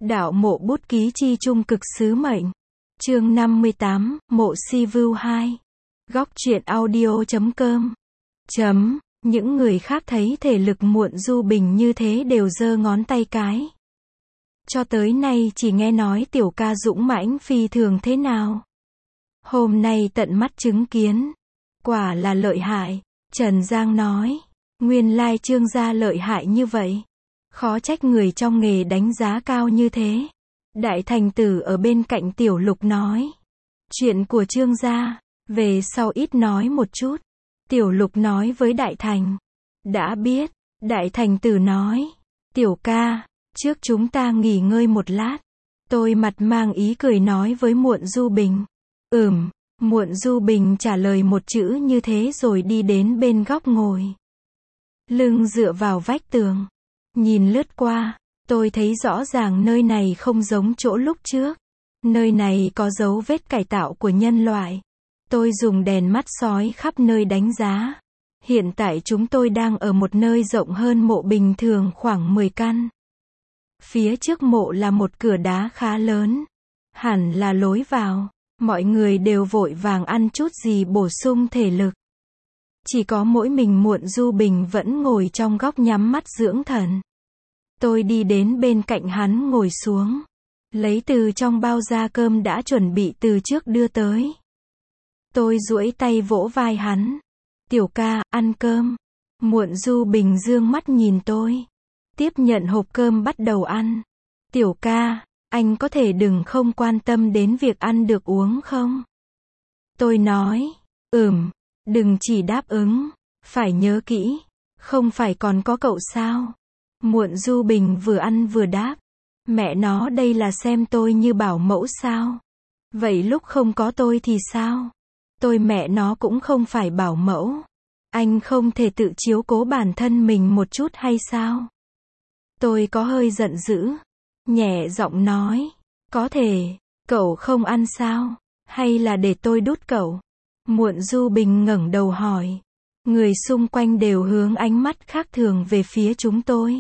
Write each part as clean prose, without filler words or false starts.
Đạo mộ bút ký chi trung cực sứ mệnh. Chương 58, Mộ Si Vưu 2. Góc truyện audio.com. Những người khác thấy thể lực Muộn Du Bình như thế đều giơ ngón tay cái. Cho tới nay chỉ nghe nói tiểu ca dũng mãnh phi thường thế nào. Hôm nay tận mắt chứng kiến. Quả là lợi hại. Trần Giang nói. Nguyên lai Trương gia lợi hại như vậy. Khó trách người trong nghề đánh giá cao như thế. Đại Thành Tử ở bên cạnh Tiểu Lục nói. Chuyện của Trương gia, về sau ít nói một chút. Tiểu Lục nói với Đại Thành. Đã biết. Đại Thành Tử nói. Tiểu ca, trước chúng ta nghỉ ngơi một lát. Tôi mặt mang ý cười nói với Muộn Du Bình. Muộn Du Bình trả lời một chữ như thế rồi đi đến bên góc ngồi. Lưng dựa vào vách tường. Nhìn lướt qua, tôi thấy rõ ràng nơi này không giống chỗ lúc trước. Nơi này có dấu vết cải tạo của nhân loại. Tôi dùng đèn mắt soi khắp nơi đánh giá. Hiện tại chúng tôi đang ở một nơi rộng hơn mộ bình thường khoảng 10 căn. Phía trước mộ là một cửa đá khá lớn. Hẳn là lối vào. Mọi người đều vội vàng ăn chút gì bổ sung thể lực. Chỉ có mỗi mình Muộn Du Bình vẫn ngồi trong góc nhắm mắt dưỡng thần. Tôi đi đến bên cạnh hắn ngồi xuống. Lấy từ trong bao ra cơm đã chuẩn bị từ trước đưa tới. Tôi duỗi tay vỗ vai hắn. Tiểu ca, ăn cơm. Muộn Du Bình dương mắt nhìn tôi. Tiếp nhận hộp cơm bắt đầu ăn. Tiểu ca, anh có thể đừng không quan tâm đến việc ăn được uống không? Tôi nói. Đừng chỉ đáp ứng. Phải nhớ kỹ. Không phải còn có cậu sao? Muộn Du Bình vừa ăn vừa đáp. Mẹ nó đây là xem tôi như bảo mẫu sao? Vậy lúc không có tôi thì sao? Tôi mẹ nó cũng không phải bảo mẫu. Anh không thể tự chiếu cố bản thân mình một chút hay sao? Tôi có hơi giận dữ. Nhẹ giọng nói. Có thể. Cậu không ăn sao? Hay là để tôi đút cậu? Muộn Du Bình ngẩng đầu hỏi. Người xung quanh đều hướng ánh mắt khác thường về phía chúng tôi.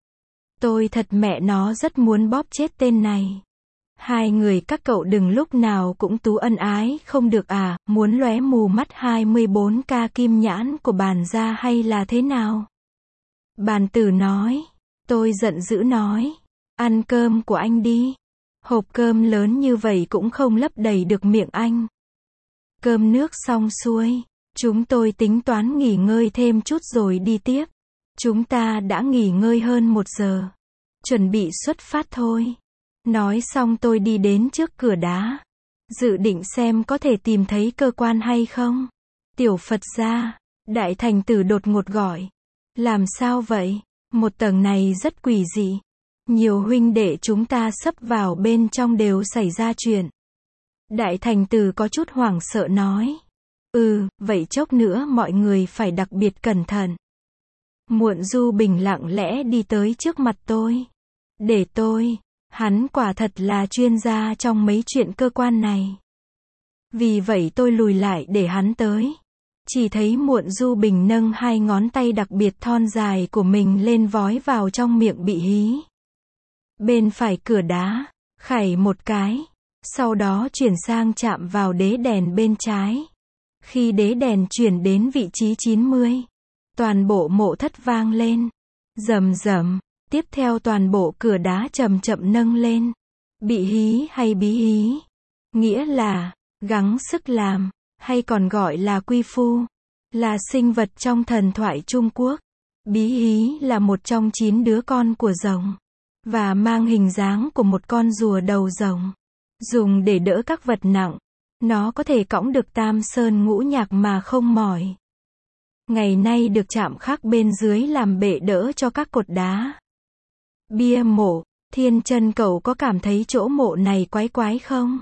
Tôi thật mẹ nó rất muốn bóp chết tên này. Hai người các cậu đừng lúc nào cũng tú ân ái không được à, muốn lóe mù mắt 24K kim nhãn của Bàn gia hay là thế nào? Bàn Tử nói. Tôi giận dữ nói. Ăn cơm của anh đi. Hộp cơm lớn như vậy cũng không lấp đầy được miệng anh. Cơm nước xong xuôi. Chúng tôi tính toán nghỉ ngơi thêm chút rồi đi tiếp. Chúng ta đã nghỉ ngơi hơn 1 giờ. Chuẩn bị xuất phát thôi. Nói xong tôi đi đến trước cửa đá. Dự định xem có thể tìm thấy cơ quan hay không. Tiểu Phật gia. Đại Thành Tử đột ngột gọi. Làm sao vậy? Một tầng này rất quỷ dị. Nhiều huynh đệ chúng ta sắp vào bên trong đều xảy ra chuyện. Đại Thành Tử có chút hoảng sợ nói. Vậy chốc nữa mọi người phải đặc biệt cẩn thận. Muộn Du Bình lặng lẽ đi tới trước mặt tôi. Để tôi. Hắn quả thật là chuyên gia trong mấy chuyện cơ quan này. Vì vậy tôi lùi lại để hắn tới. Chỉ thấy Muộn Du Bình nâng 2 ngón tay đặc biệt thon dài của mình lên vói vào trong miệng bị hí. Bên phải cửa đá, khảy một cái. Sau đó chuyển sang chạm vào đế đèn bên trái. Khi đế đèn chuyển đến vị trí 90, toàn bộ mộ thất vang lên. Rầm rầm. Tiếp theo toàn bộ cửa đá chậm chậm nâng lên. Bị hí hay bí hí? Nghĩa là, gắng sức làm, hay còn gọi là quy phu. Là sinh vật trong thần thoại Trung Quốc. Bí hí là một trong 9 đứa con của rồng. Và mang hình dáng của một con rùa đầu rồng. Dùng để đỡ các vật nặng. Nó có thể cõng được Tam Sơn Ngũ Nhạc mà không mỏi. Ngày nay được chạm khắc bên dưới làm bệ đỡ cho các cột đá. Bia mộ. Thiên Chân cậu có cảm thấy chỗ mộ này quái quái không?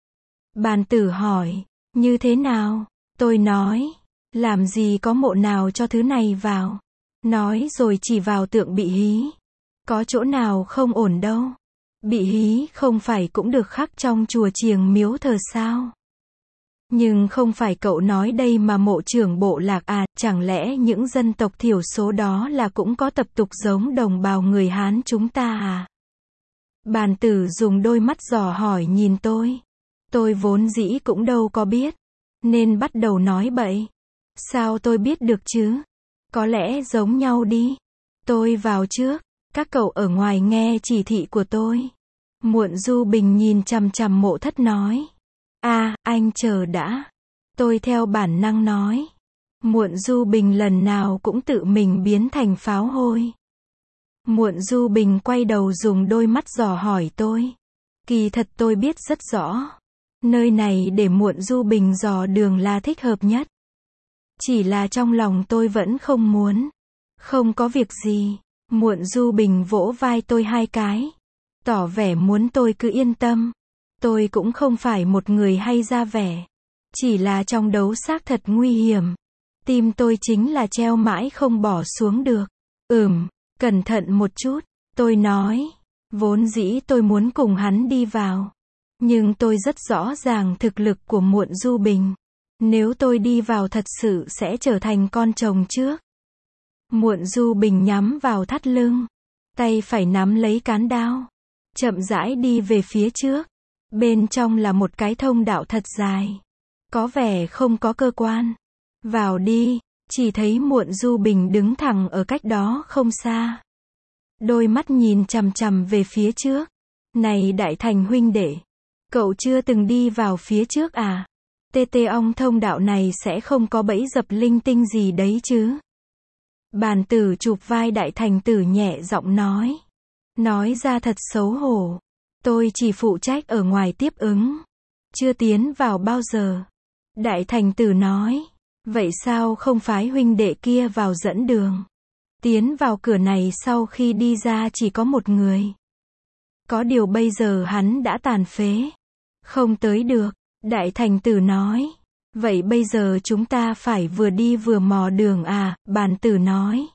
Bàn Tử hỏi. Như thế nào? Tôi nói. Làm gì có mộ nào cho thứ này vào? Nói rồi chỉ vào tượng bị hí. Có chỗ nào không ổn đâu. Bị hí không phải cũng được khắc trong chùa chiền miếu thờ sao? Nhưng không phải cậu nói đây mà mộ trưởng bộ lạc à, chẳng lẽ những dân tộc thiểu số đó là cũng có tập tục giống đồng bào người Hán chúng ta à? Bàn tử dùng đôi mắt dò hỏi nhìn tôi. Tôi vốn dĩ cũng đâu có biết, nên bắt đầu nói bậy. Sao tôi biết được chứ? Có lẽ giống nhau đi. Tôi vào trước, các cậu ở ngoài nghe chỉ thị của tôi. Muộn Du Bình nhìn chằm chằm Mộ Thất nói. Anh chờ đã. Tôi theo bản năng nói. Muộn Du Bình lần nào cũng tự mình biến thành pháo hôi. Muộn Du Bình quay đầu dùng đôi mắt dò hỏi tôi. Kỳ thật tôi biết rất rõ. Nơi này để Muộn Du Bình dò đường là thích hợp nhất. Chỉ là trong lòng tôi vẫn không muốn. Không có việc gì. Muộn Du Bình vỗ vai tôi 2 cái. Tỏ vẻ muốn tôi cứ yên tâm. Tôi cũng không phải một người hay ra vẻ. Chỉ là trong đấu xác thật nguy hiểm. Tim tôi chính là treo mãi không bỏ xuống được. Cẩn thận một chút. Tôi nói. Vốn dĩ tôi muốn cùng hắn đi vào. Nhưng tôi rất rõ ràng thực lực của Muộn Du Bình. Nếu tôi đi vào thật sự sẽ trở thành con chồng trước. Muộn Du Bình nhắm vào thắt lưng. Tay phải nắm lấy cán đao. Chậm rãi đi về phía trước. Bên trong là một cái thông đạo thật dài. Có vẻ không có cơ quan. Vào đi. Chỉ thấy Muộn Du Bình đứng thẳng ở cách đó không xa. Đôi mắt nhìn chằm chằm về phía trước. Này Đại Thành huynh đệ. Cậu chưa từng đi vào phía trước à? Ong thông đạo này sẽ không có bẫy dập linh tinh gì đấy chứ? Bàn tử chụp vai Đại Thành tử nhẹ giọng nói. Nói ra thật xấu hổ. Tôi chỉ phụ trách ở ngoài tiếp ứng. Chưa tiến vào bao giờ. Đại Thành tử nói. Vậy sao không phái huynh đệ kia vào dẫn đường? Tiến vào cửa này sau khi đi ra chỉ có một người. Có điều bây giờ hắn đã tàn phế. Không tới được. Đại Thành tử nói. Vậy bây giờ chúng ta phải vừa đi vừa mò đường à? Bàn tử nói.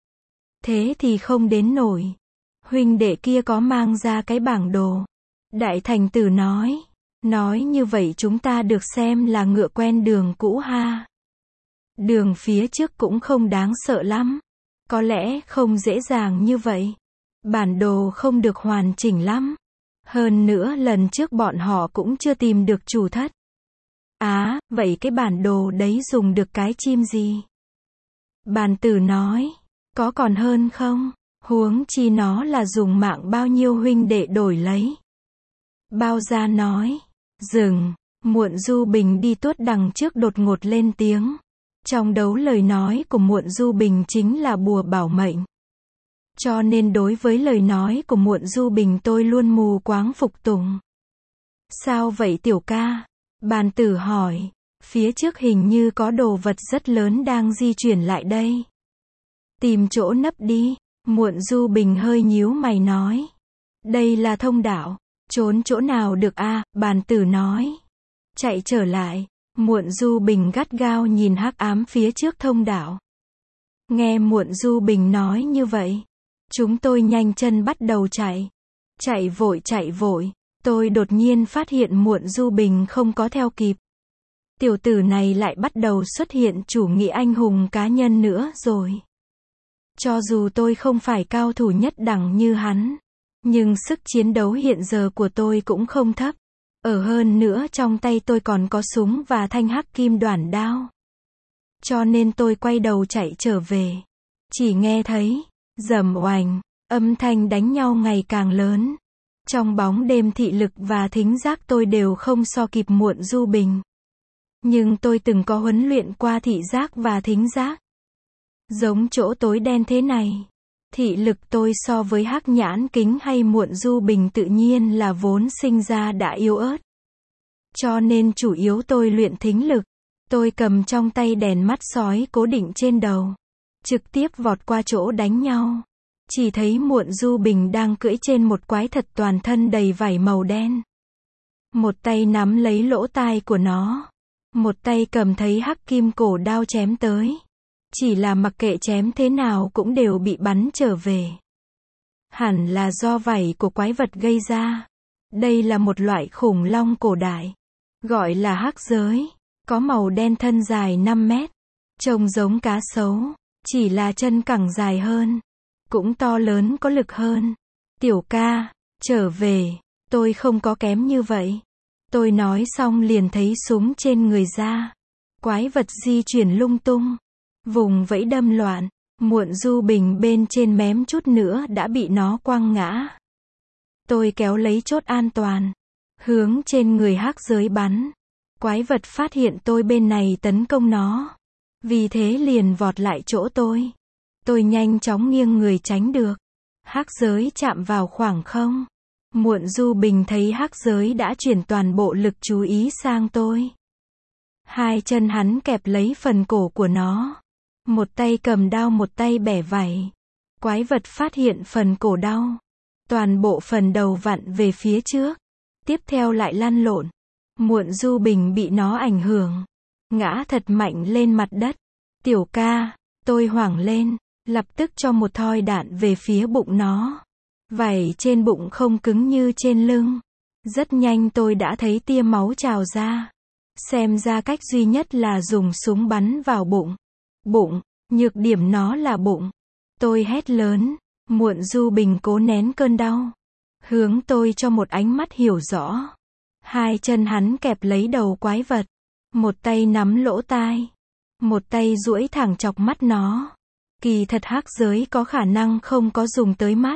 Thế thì không đến nổi. Huynh đệ kia có mang ra cái bảng đồ. Đại Thành tử nói. Nói như vậy chúng ta được xem là ngựa quen đường cũ ha. Đường phía trước cũng không đáng sợ lắm. Có lẽ không dễ dàng như vậy. Bản đồ không được hoàn chỉnh lắm. Hơn nữa lần trước bọn họ cũng chưa tìm được chủ thất. Vậy cái bản đồ đấy dùng được cái chim gì? Bàn tử nói. Có còn hơn không? Huống chi nó là dùng mạng bao nhiêu huynh đệ đổi lấy. Bao Gia nói. Dừng. Muộn Du Bình đi tuốt đằng trước đột ngột lên tiếng. Trong đấu lời nói của Muộn Du Bình chính là bùa bảo mệnh. Cho nên đối với lời nói của Muộn Du Bình tôi luôn mù quáng phục tùng. Sao vậy tiểu ca? Bàn tử hỏi. Phía trước hình như có đồ vật rất lớn đang di chuyển lại đây. Tìm chỗ nấp đi. Muộn Du Bình hơi nhíu mày nói. Đây là thông đạo. Trốn chỗ nào được a? Bàn tử nói. Chạy trở lại. Muộn Du Bình gắt gao nhìn hắc ám phía trước thông đạo. Nghe Muộn Du Bình nói như vậy. Chúng tôi nhanh chân bắt đầu chạy. Chạy vội. Tôi đột nhiên phát hiện Muộn Du Bình không có theo kịp. Tiểu tử này lại bắt đầu xuất hiện chủ nghĩa anh hùng cá nhân nữa rồi. Cho dù tôi không phải cao thủ nhất đẳng như hắn. Nhưng sức chiến đấu hiện giờ của tôi cũng không thấp. Hơn nữa trong tay tôi còn có súng và thanh hắc kim đoản đao. Cho nên tôi quay đầu chạy trở về. Chỉ nghe thấy, rầm oành, âm thanh đánh nhau ngày càng lớn. Trong bóng đêm thị lực và thính giác tôi đều không so kịp Muộn Du Bình. Nhưng tôi từng có huấn luyện qua thị giác và thính giác. Giống chỗ tối đen thế này. Thị lực tôi so với hắc nhãn kính hay Muộn Du Bình tự nhiên là vốn sinh ra đã yếu ớt. Cho nên chủ yếu tôi luyện thính lực. Tôi cầm trong tay đèn mắt sói cố định trên đầu. Trực tiếp vọt qua chỗ đánh nhau. Chỉ thấy Muộn Du Bình đang cưỡi trên một quái thật toàn thân đầy vảy màu đen. Một tay nắm lấy lỗ tai của nó. Một tay cầm thấy hắc kim cổ đao chém tới. Chỉ là mặc kệ chém thế nào cũng đều bị bắn trở về. Hẳn là do vảy của quái vật gây ra. Đây là một loại khủng long cổ đại. Gọi là hắc giới. Có màu đen thân dài 5 mét. Trông giống cá sấu. Chỉ là chân cẳng dài hơn. Cũng to lớn có lực hơn. Tiểu ca, Trở về, tôi không có kém như vậy. Tôi nói xong liền thấy súng trên người ra. Quái vật di chuyển lung tung. Vùng vẫy đâm loạn. Muộn Du Bình bên trên mém chút nữa đã bị nó quăng ngã. Tôi kéo lấy chốt an toàn. Hướng trên người hắc giới bắn. Quái vật phát hiện tôi bên này tấn công nó. Vì thế liền vọt lại chỗ tôi. Tôi nhanh chóng nghiêng người tránh được. Hắc giới chạm vào khoảng không. Muộn Du Bình thấy hắc giới đã chuyển toàn bộ lực chú ý sang tôi. Hai chân hắn kẹp lấy phần cổ của nó. Một tay cầm đao một tay bẻ vảy. Quái vật phát hiện phần cổ đau. Toàn bộ phần đầu vặn về phía trước. Tiếp theo lại lăn lộn. Muộn Du Bình bị nó ảnh hưởng. Ngã thật mạnh lên mặt đất. Tiểu ca, tôi hoảng lên. Lập tức cho một thoi đạn về phía bụng nó. Vảy trên bụng không cứng như trên lưng. Rất nhanh tôi đã thấy tia máu trào ra. Xem ra cách duy nhất là dùng súng bắn vào bụng. Bụng, nhược điểm nó là bụng. Tôi hét lớn. Muộn Du Bình cố nén cơn đau. Hướng tôi cho một ánh mắt hiểu rõ. Hai chân hắn kẹp lấy đầu quái vật. Một tay nắm lỗ tai. Một tay duỗi thẳng chọc mắt nó. Kỳ thật hắc giới có khả năng không có dùng tới mắt.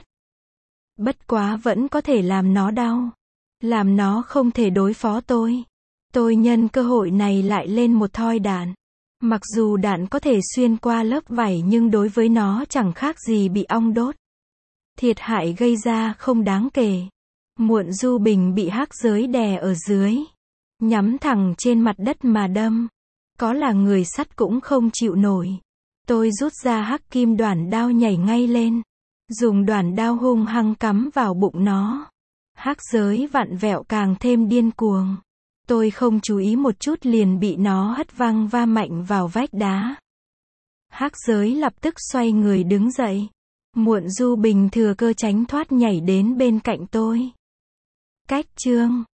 Bất quá vẫn có thể làm nó đau. Làm nó không thể đối phó tôi. Tôi nhân cơ hội này lại lên một thoi đạn. Mặc dù đạn có thể xuyên qua lớp vảy nhưng đối với nó chẳng khác gì bị ong đốt. Thiệt hại gây ra không đáng kể. Muộn Du Bình bị hắc giới đè ở dưới. Nhắm thẳng trên mặt đất mà đâm. Có là người sắt cũng không chịu nổi. Tôi rút ra hắc kim đoản đao nhảy ngay lên. Dùng đoản đao hung hăng cắm vào bụng nó. Hắc giới vặn vẹo càng thêm điên cuồng. Tôi không chú ý một chút liền bị nó hất văng va mạnh vào vách đá. Hắc giới lập tức xoay người đứng dậy. Muộn Du Bình thừa cơ tránh thoát nhảy đến bên cạnh tôi. Cách chương